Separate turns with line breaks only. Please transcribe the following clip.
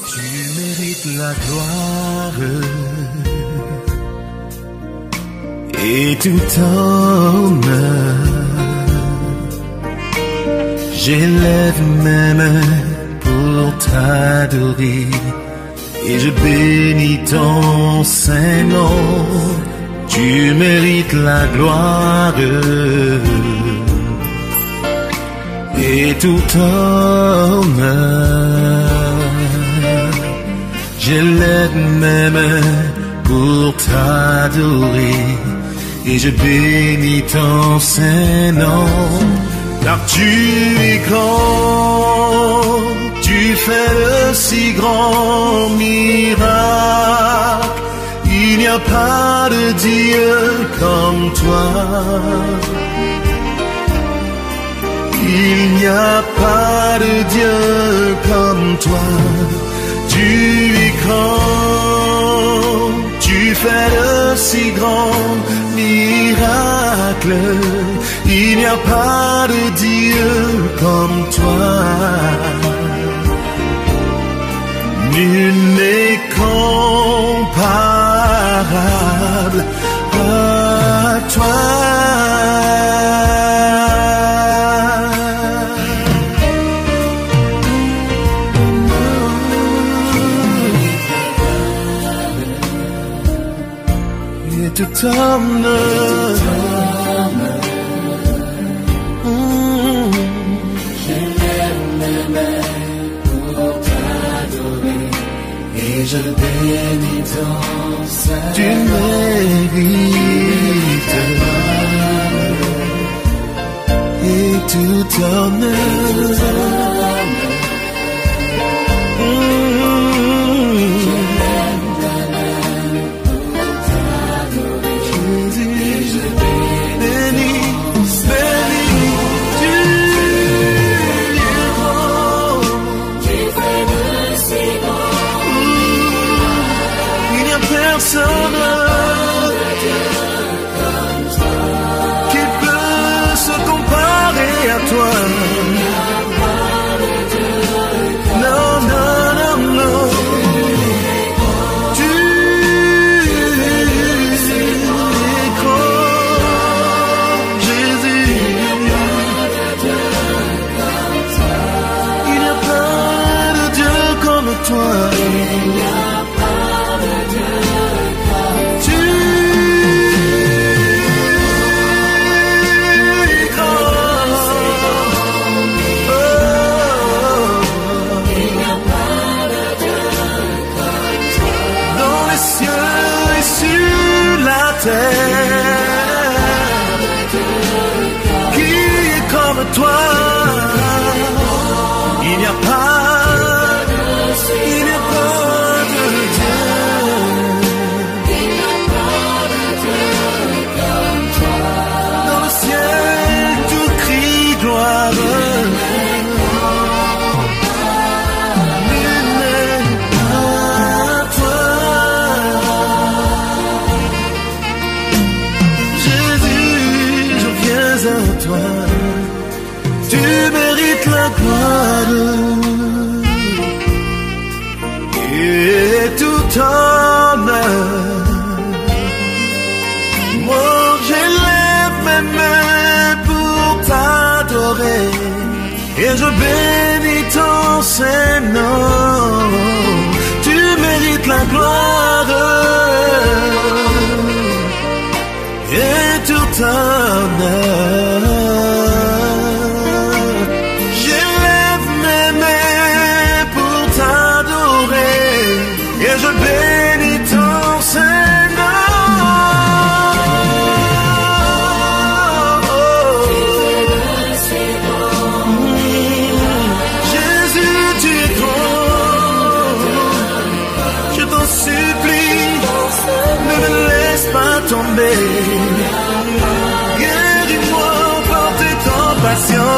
Tu mérites la gloire et tout honneur. J'élève mes mains pour t'adorer et je bénis ton Saint-Nom. Tu mérites la gloire et tout honneur. J'élève mes mains pour t'adorer et je bénis ton Saint-Nom. Car tu es grand, tu fais de si grands miracles. Il n'y a pas de Dieu comme toi. Il n'y a pas de Dieu comme toi. Tu es grand, tu fais de si grands miracles. Il n'y a pas de Dieu comme toi. Nul n'est comparable à toi. Et tout honneur. Je bénis ton Saint-Nom. Tu mérites et tout honneur. Qui peut se comparer à toi? Non, non, non, non. Tu es grand, Jésus. Il n'y a pas de Dieu comme toi. Qui est comme toi? Il n'y a pas de Dieu. Dans le ciel, tout crie gloire. Tu mérites la gloire et tout honneur. Moi j'élève mes mains pour t'adorer et je bénis ton Saint-Nom. Tu mérites la gloire et tout honneur. J'élève mes mains pour t'adorer et je bénis ton Saint-Nom. Jésus, tu es grand. Je t'en supplie, ne me laisse pas tomber. Guéris-moi par tes compassions.